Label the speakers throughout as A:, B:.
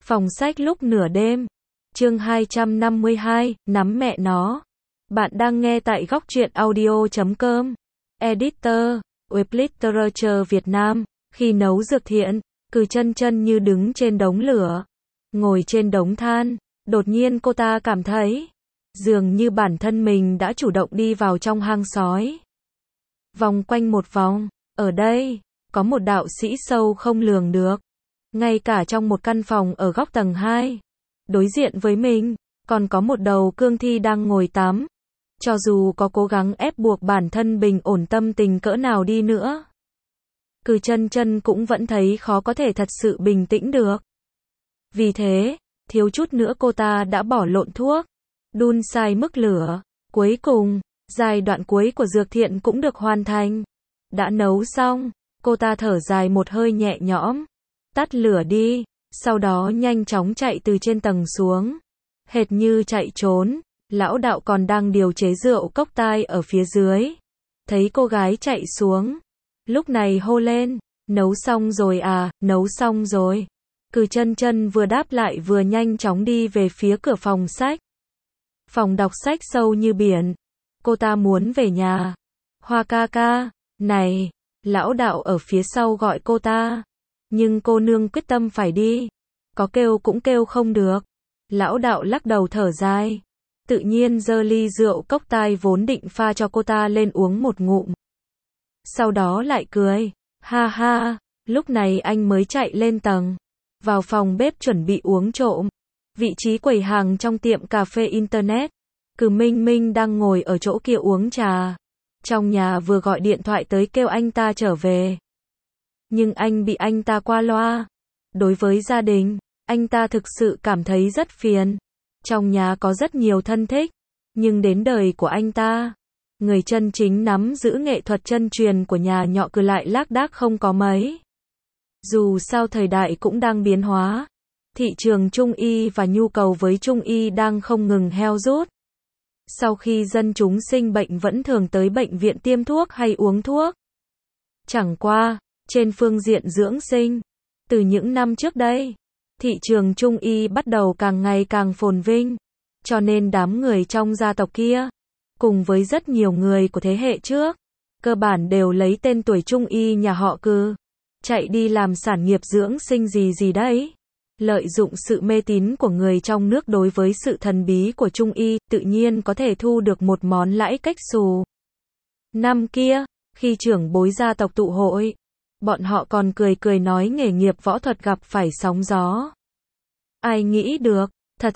A: Phòng sách lúc nửa đêm. Chương 252, nắm mẹ nó. Bạn đang nghe tại góc truyện audio.com. Editor, Web Literature Việt Nam. Khi nấu dược thiện, Cừ chân chân như đứng trên đống lửa, ngồi trên đống than. Đột nhiên cô ta cảm thấy dường như bản thân mình đã chủ động đi vào trong hang sói. Vòng quanh một vòng, ở đây có một đạo sĩ sâu không lường được. Ngay cả trong một căn phòng ở góc tầng 2, đối diện với mình, còn có một đầu cương thi đang ngồi tắm. Cho dù có cố gắng ép buộc bản thân bình ổn tâm tình cỡ nào đi nữa, Cừ chân chân cũng vẫn thấy khó có thể thật sự bình tĩnh được. Vì thế, thiếu chút nữa cô ta đã bỏ lộn thuốc, đun sai mức lửa. Cuối cùng, giai đoạn cuối của dược thiện cũng được hoàn thành. Đã nấu xong, cô ta thở dài một hơi nhẹ nhõm, tắt lửa đi, sau đó nhanh chóng chạy từ trên tầng xuống. Hệt như chạy trốn, lão đạo còn đang điều chế rượu cốc tai ở phía dưới. Thấy cô gái chạy xuống, lúc này hô lên, nấu xong rồi à, nấu xong rồi. Cừ chân chân vừa đáp lại vừa nhanh chóng đi về phía cửa phòng sách. Phòng đọc sách sâu như biển. Cô ta muốn về nhà. Hoa ca ca, này, lão đạo ở phía sau gọi cô ta. Nhưng cô nương quyết tâm phải đi. Có kêu cũng kêu không được. Lão đạo lắc đầu thở dài. Tự nhiên giơ ly rượu cốc tai vốn định pha cho cô ta lên uống một ngụm. Sau đó lại cười. Ha ha, lúc này anh mới chạy lên tầng. Vào phòng bếp chuẩn bị uống trộm. Vị trí quầy hàng trong tiệm cà phê Internet. Cừ Minh Minh đang ngồi ở chỗ kia uống trà. Trong nhà vừa gọi điện thoại tới kêu anh ta trở về. Nhưng anh bị anh ta qua loa. Đối với gia đình, anh ta thực sự cảm thấy rất phiền. Trong nhà có rất nhiều thân thích, nhưng đến đời của anh ta, người chân chính nắm giữ nghệ thuật chân truyền của nhà nhọ Cừ lại lác đác không có mấy. Dù sao thời đại cũng đang biến hóa, thị trường trung y và nhu cầu với trung y đang không ngừng heo rút. Sau khi dân chúng sinh bệnh vẫn thường tới bệnh viện tiêm thuốc hay uống thuốc. Chẳng qua, trên phương diện dưỡng sinh, từ những năm trước đây, thị trường trung y bắt đầu càng ngày càng phồn vinh. Cho nên đám người trong gia tộc kia, cùng với rất nhiều người của thế hệ trước, cơ bản đều lấy tên tuổi trung y nhà họ Cừ, chạy đi làm sản nghiệp dưỡng sinh gì gì đấy. Lợi dụng sự mê tín của người trong nước đối với sự thần bí của trung y, tự nhiên có thể thu được một món lãi cách xù. Năm kia, khi trưởng bối gia tộc tụ hội, bọn họ còn cười cười nói nghề nghiệp võ thuật gặp phải sóng gió. Ai nghĩ được, thật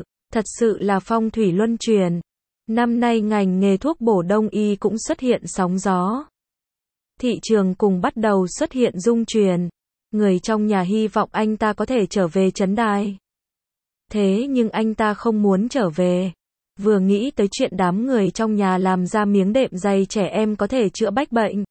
A: sự là phong thủy luân chuyển. Năm nay ngành nghề thuốc bổ đông y cũng xuất hiện sóng gió. Thị trường cùng bắt đầu xuất hiện rung chuyển. Người trong nhà hy vọng anh ta có thể trở về trấn đài. Thế nhưng anh ta không muốn trở về. Vừa nghĩ tới chuyện đám người trong nhà làm ra miếng đệm dày trẻ em có thể chữa bách bệnh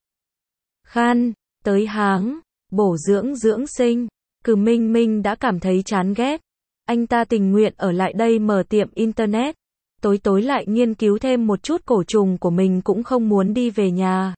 A: khan, tới háng, bổ dưỡng sinh, Cừ Minh Minh đã cảm thấy chán ghét. Anh ta tình nguyện ở lại đây mở tiệm Internet. Tối lại nghiên cứu thêm một chút cổ trùng của mình cũng không muốn đi về nhà.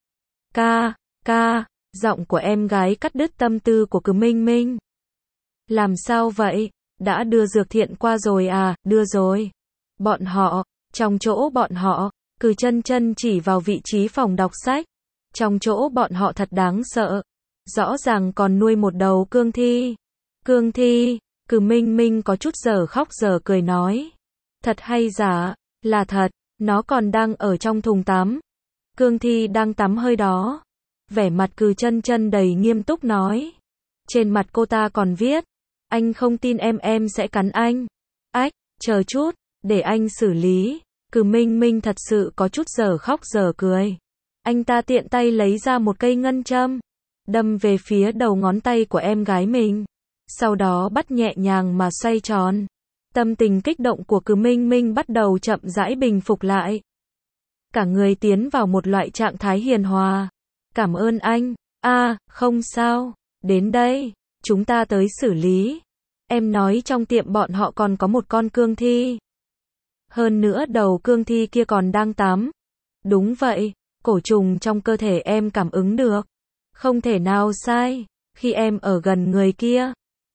A: Ca, giọng của em gái cắt đứt tâm tư của Cừ Minh Minh. Làm sao vậy? Đã đưa dược thiện qua rồi à? Đưa rồi. Trong chỗ bọn họ, Cừ chân chân chỉ vào vị trí phòng đọc sách. Trong chỗ bọn họ thật đáng sợ. Rõ ràng còn nuôi một đầu cương thi. Cừ Minh Minh có chút giờ khóc giờ cười nói. Thật hay giả? Là thật, nó còn đang ở trong thùng tắm. Cương thi đang tắm hơi đó. Vẻ mặt Cừ chân chân đầy nghiêm túc nói. Trên mặt cô ta còn viết. Anh không tin em sẽ cắn anh. Ách, chờ chút, để anh xử lý. Cừ Minh Minh thật sự có chút giờ khóc giờ cười. Anh ta tiện tay lấy ra một cây ngân châm, đâm về phía đầu ngón tay của em gái mình. Sau đó bắt nhẹ nhàng mà xoay tròn. Tâm tình kích động của Cừ Minh Minh bắt đầu chậm rãi bình phục lại. Cả người tiến vào một loại trạng thái hiền hòa. Cảm ơn anh. Không sao. Đến đây, chúng ta tới xử lý. Em nói trong tiệm bọn họ còn có một con cương thi. Hơn nữa đầu cương thi kia còn đang tắm. Đúng vậy, cổ trùng trong cơ thể em cảm ứng được. Không thể nào sai. Khi em ở gần người kia,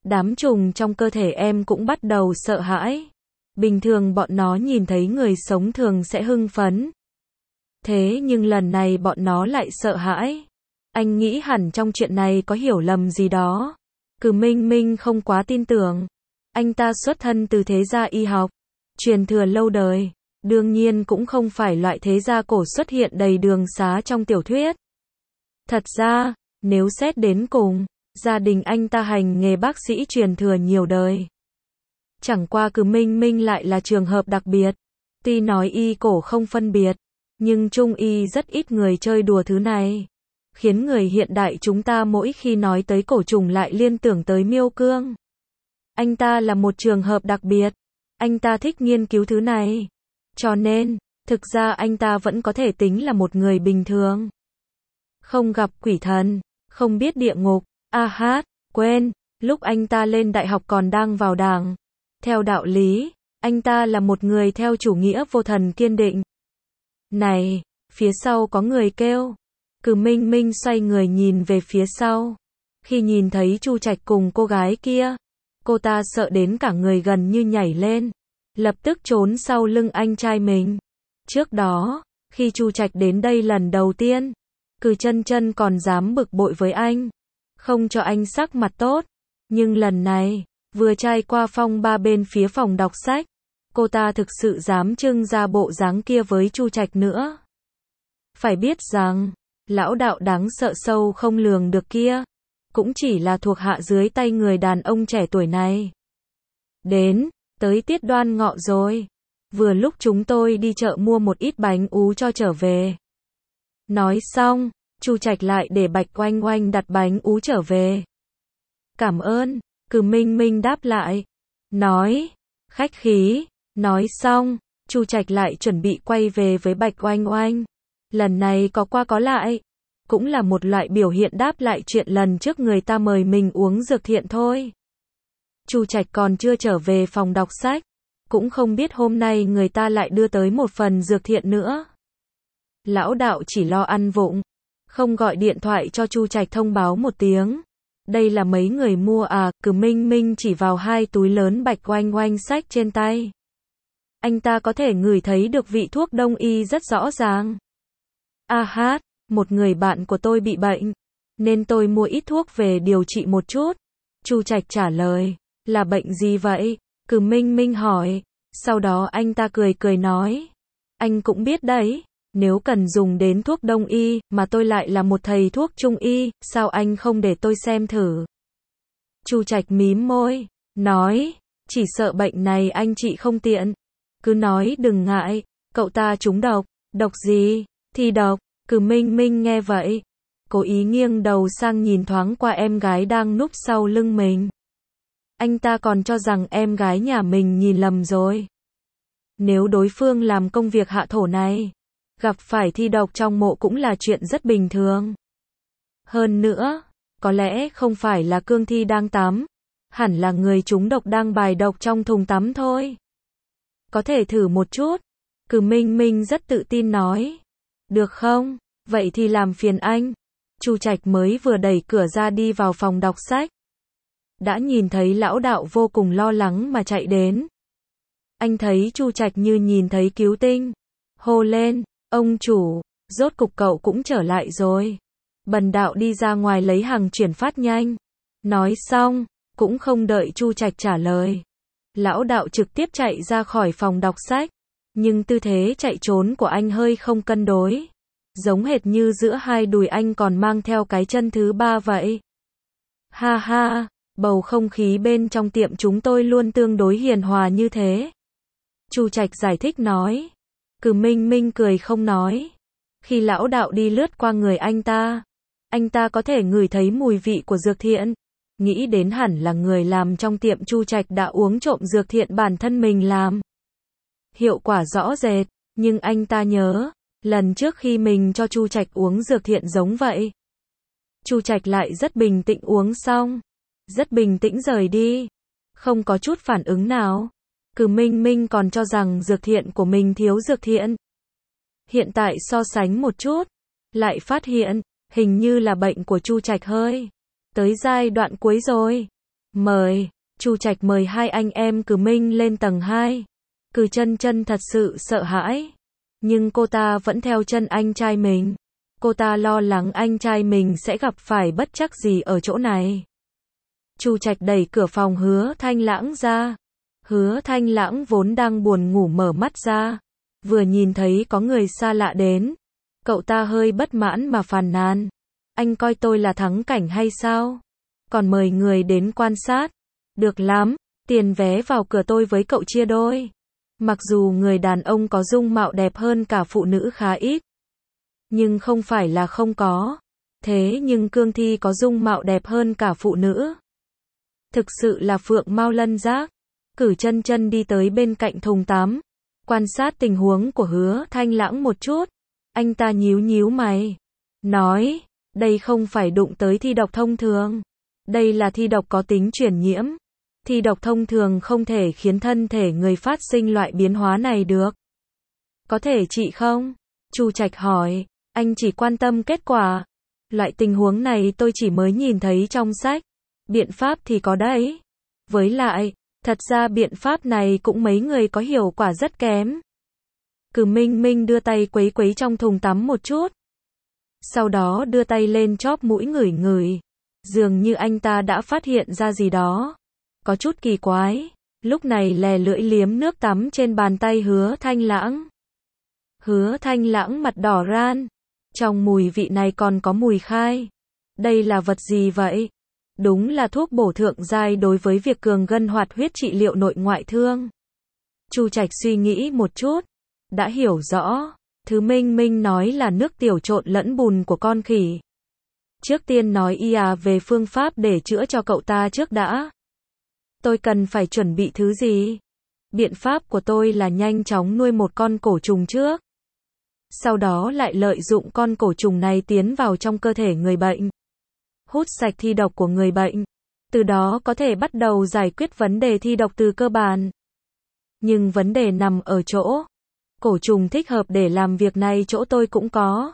A: Đám trùng trong cơ thể em cũng bắt đầu sợ hãi. Bình thường bọn nó nhìn thấy người sống thường sẽ hưng phấn. Thế nhưng lần này bọn nó lại sợ hãi. Anh nghĩ hẳn trong chuyện này có hiểu lầm gì đó. Cử Minh Minh không quá tin tưởng. Anh ta xuất thân từ thế gia y học, truyền thừa lâu đời, đương nhiên cũng không phải loại thế gia cổ xuất hiện đầy đường xá trong tiểu thuyết. Thật ra, nếu xét đến cùng, gia đình anh ta hành nghề bác sĩ truyền thừa nhiều đời. Chẳng qua Cử Minh Minh lại là trường hợp đặc biệt. Tuy nói y cổ không phân biệt, nhưng trung y rất ít người chơi đùa thứ này. Khiến người hiện đại chúng ta mỗi khi nói tới cổ trùng lại liên tưởng tới miêu cương. Anh ta là một trường hợp đặc biệt. Anh ta thích nghiên cứu thứ này. Cho nên, thực ra anh ta vẫn có thể tính là một người bình thường. Không gặp quỷ thần, không biết địa ngục. Quên, lúc anh ta lên đại học còn đang vào đảng. Theo đạo lý, anh ta là một người theo chủ nghĩa vô thần kiên định. Này, phía sau có người kêu. Cử Minh Minh xoay người nhìn về phía sau. Khi nhìn thấy Chu Trạch cùng cô gái kia, cô ta sợ đến cả người gần như nhảy lên, lập tức trốn sau lưng anh trai mình. Trước đó, khi Chu Trạch đến đây lần đầu tiên, Cử Chân Chân còn dám bực bội với anh, không cho anh sắc mặt tốt. Nhưng lần này, vừa trải qua phong ba bên phía phòng đọc sách, cô ta thực sự dám trưng ra bộ dáng kia với Chu Trạch nữa. Phải biết rằng, lão đạo đáng sợ sâu không lường được kia, cũng chỉ là thuộc hạ dưới tay người đàn ông trẻ tuổi này. Tới tiết Đoan Ngọ rồi. Vừa lúc chúng tôi đi chợ mua một ít bánh ú cho trở về. Nói xong, Chu Trạch lại để Bạch Oanh Oanh đặt bánh ú trở về. Cảm ơn, Cử Minh Minh đáp lại. Nói, khách khí. Nói xong, Chu Trạch lại chuẩn bị quay về với Bạch Oanh Oanh. Lần này có qua có lại. Cũng là một loại biểu hiện đáp lại chuyện lần trước người ta mời mình uống dược thiện thôi. Chu Trạch còn chưa trở về phòng đọc sách, cũng không biết hôm nay người ta lại đưa tới một phần dược thiện nữa. Lão đạo chỉ lo ăn vụng, không gọi điện thoại cho Chu Trạch thông báo một tiếng. Đây là mấy người mua à? Cử Minh Minh chỉ vào hai túi lớn Bạch Oanh Oanh xách trên tay. Anh ta có thể ngửi thấy được vị thuốc đông y rất rõ ràng. Một người bạn của tôi bị bệnh, nên tôi mua ít thuốc về điều trị một chút. Chu Trạch trả lời, là bệnh gì vậy? Cử Minh Minh hỏi. Sau đó anh ta cười cười nói, anh cũng biết đấy, nếu cần dùng đến thuốc đông y, mà tôi lại là một thầy thuốc trung y, sao anh không để tôi xem thử? Chu Trạch mím môi, nói, chỉ sợ bệnh này anh trị không tiện. Cứ nói đừng ngại, cậu ta trúng độc. Độc gì? Thì độc. Cử Minh Minh nghe vậy, cố ý nghiêng đầu sang nhìn thoáng qua em gái đang núp sau lưng mình. Anh ta còn cho rằng em gái nhà mình nhìn lầm rồi. Nếu đối phương làm công việc hạ thổ này, gặp phải thi độc trong mộ cũng là chuyện rất bình thường. Hơn nữa, có lẽ không phải là cương thi đang tắm, hẳn là người trúng độc đang bài độc trong thùng tắm thôi. Có thể thử một chút. Cử Minh Minh rất tự tin nói. Được không? Vậy thì làm phiền anh. Chu Trạch mới vừa đẩy cửa ra đi vào phòng đọc sách, đã nhìn thấy lão đạo vô cùng lo lắng mà chạy đến. Anh thấy Chu Trạch như nhìn thấy cứu tinh, hô lên, ông chủ, rốt cục cậu cũng trở lại rồi. Bần đạo đi ra ngoài lấy hàng chuyển phát nhanh. Nói xong, cũng không đợi Chu Trạch trả lời, lão đạo trực tiếp chạy ra khỏi phòng đọc sách. Nhưng tư thế chạy trốn của anh hơi không cân đối, giống hệt như giữa hai đùi anh còn mang theo cái chân thứ ba vậy. Bầu không khí bên trong tiệm chúng tôi luôn tương đối hiền hòa như thế. Chu Trạch giải thích nói. Cử Minh Minh cười không nói. Khi lão đạo đi lướt qua người anh ta có thể ngửi thấy mùi vị của dược thiện. Nghĩ đến hẳn là người làm trong tiệm Chu Trạch đã uống trộm dược thiện bản thân mình làm. Hiệu quả rõ rệt, nhưng anh ta nhớ, lần trước khi mình cho Chu Trạch uống dược thiện giống vậy. Chu Trạch lại rất bình tĩnh uống xong, rất bình tĩnh rời đi, không có chút phản ứng nào. Cử Minh Minh còn cho rằng dược thiện của mình thiếu dược thiện. Hiện tại so sánh một chút, lại phát hiện, hình như là bệnh của Chu Trạch hơi tới giai đoạn cuối rồi. Mời, Chu Trạch mời hai anh em Cử Minh lên tầng 2. Cử Chân Chân thật sự sợ hãi, nhưng cô ta vẫn theo chân anh trai mình. Cô ta lo lắng anh trai mình sẽ gặp phải bất trắc gì ở chỗ này. Chu Trạch đẩy cửa phòng Hứa Thanh Lãng ra. Hứa Thanh Lãng vốn đang buồn ngủ mở mắt ra, vừa nhìn thấy có người xa lạ đến, cậu ta hơi bất mãn mà phàn nàn. Anh coi tôi là thắng cảnh hay sao? Còn mời người đến quan sát. Được lắm, tiền vé vào cửa tôi với cậu chia đôi. Mặc dù người đàn ông có dung mạo đẹp hơn cả phụ nữ khá ít, nhưng không phải là không có. Thế nhưng Cương Thi có dung mạo đẹp hơn cả phụ nữ. Thực sự là phượng mao lân giác. Cử Chân Chân đi tới bên cạnh thùng tắm, quan sát tình huống của Hứa Thanh Lãng một chút. Anh ta nhíu nhíu mày, nói, đây không phải đụng tới thi độc thông thường. Đây là thi độc có tính truyền nhiễm. Thi độc thông thường không thể khiến thân thể người phát sinh loại biến hóa này được. Có thể trị không? Chu Trạch hỏi, anh chỉ quan tâm kết quả. Loại tình huống này tôi chỉ mới nhìn thấy trong sách. Biện pháp thì có đấy. Với lại, thật ra biện pháp này cũng mấy người có hiệu quả rất kém. Cử Minh Minh đưa tay quấy quấy trong thùng tắm một chút. Sau đó đưa tay lên chóp mũi ngửi ngửi. Dường như anh ta đã phát hiện ra gì đó. Có chút kỳ quái. Lúc này lè lưỡi liếm nước tắm trên bàn tay Hứa Thanh Lãng. Hứa Thanh Lãng mặt đỏ ran. Trong mùi vị này còn có mùi khai. Đây là vật gì vậy? Đúng là thuốc bổ thượng giai đối với việc cường gân hoạt huyết trị liệu nội ngoại thương. Chu Trạch suy nghĩ một chút, đã hiểu rõ. Thứ Minh Minh nói là nước tiểu trộn lẫn bùn của con khỉ. Trước tiên nói về phương pháp để chữa cho cậu ta trước đã. Tôi cần phải chuẩn bị thứ gì? Biện pháp của tôi là nhanh chóng nuôi một con cổ trùng trước. Sau đó lại lợi dụng con cổ trùng này tiến vào trong cơ thể người bệnh. Hút sạch thi độc của người bệnh. Từ đó có thể bắt đầu giải quyết vấn đề thi độc từ cơ bản. Nhưng vấn đề nằm ở chỗ. Cổ trùng thích hợp để làm việc này chỗ tôi cũng có.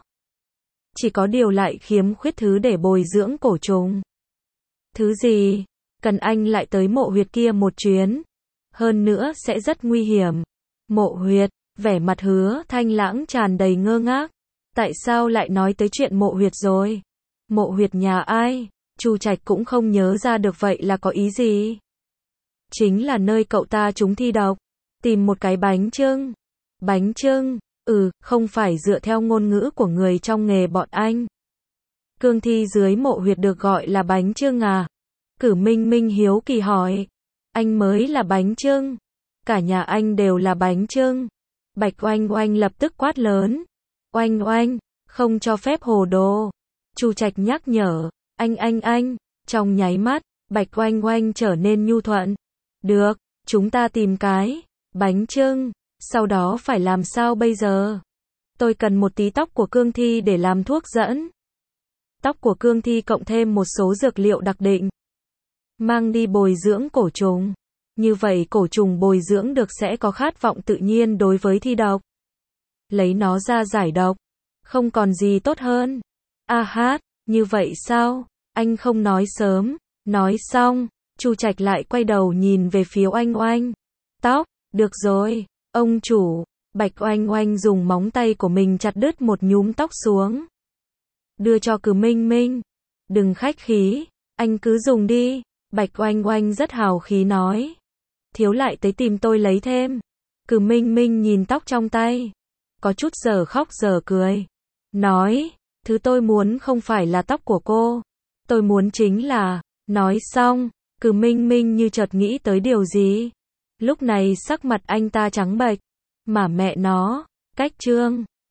A: Chỉ có điều lại khiếm khuyết thứ để bồi dưỡng cổ trùng. Thứ gì? Cần anh lại tới mộ huyệt kia một chuyến. Hơn nữa sẽ rất nguy hiểm. Mộ huyệt, vẻ mặt Hứa Thanh Lãng tràn đầy ngơ ngác. Tại sao lại nói tới chuyện mộ huyệt rồi? Mộ huyệt nhà ai? Chu Trạch cũng không nhớ ra được vậy là có ý gì. Chính là nơi cậu ta trúng thi độc. Tìm một cái bánh chưng. Bánh chưng? Không phải dựa theo ngôn ngữ của người trong nghề bọn anh. Cương thi dưới mộ huyệt được gọi là bánh chưng à? Cử Minh Minh hiếu kỳ hỏi. Anh mới là bánh chưng. Cả nhà anh đều là bánh chưng. Bạch Oanh Oanh lập tức quát lớn. Oanh Oanh, không cho phép hồ đồ. Chu Trạch nhắc nhở. Anh. Trong nháy mắt, Bạch Oanh Oanh trở nên nhu thuận. Được, chúng ta tìm cái bánh chưng. Sau đó phải làm sao bây giờ? Tôi cần một tí tóc của cương thi để làm thuốc dẫn. Tóc của cương thi cộng thêm một số dược liệu đặc định. Mang đi bồi dưỡng cổ trùng. Như vậy cổ trùng bồi dưỡng được sẽ có khát vọng tự nhiên đối với thi độc. Lấy nó ra giải độc. Không còn gì tốt hơn. Như vậy sao? Anh không nói sớm. Nói xong, Chu Trạch lại quay đầu nhìn về phía Oanh Oanh. Tóc, được rồi, ông chủ. Bạch Oanh Oanh dùng móng tay của mình chặt đứt một nhúm tóc xuống. Đưa cho Cử Minh Minh. Đừng khách khí, anh cứ dùng đi. Bạch Oanh Oanh rất hào khí nói. Thiếu lại tới tìm tôi lấy thêm. Cử Minh Minh nhìn tóc trong tay. Có chút giờ khóc giờ cười. Nói, thứ tôi muốn không phải là tóc của cô. Tôi muốn chính là. Nói xong, Cử Minh Minh như chợt nghĩ tới điều gì. Lúc này sắc mặt anh ta trắng bệch. Mà mẹ nó, cách trương.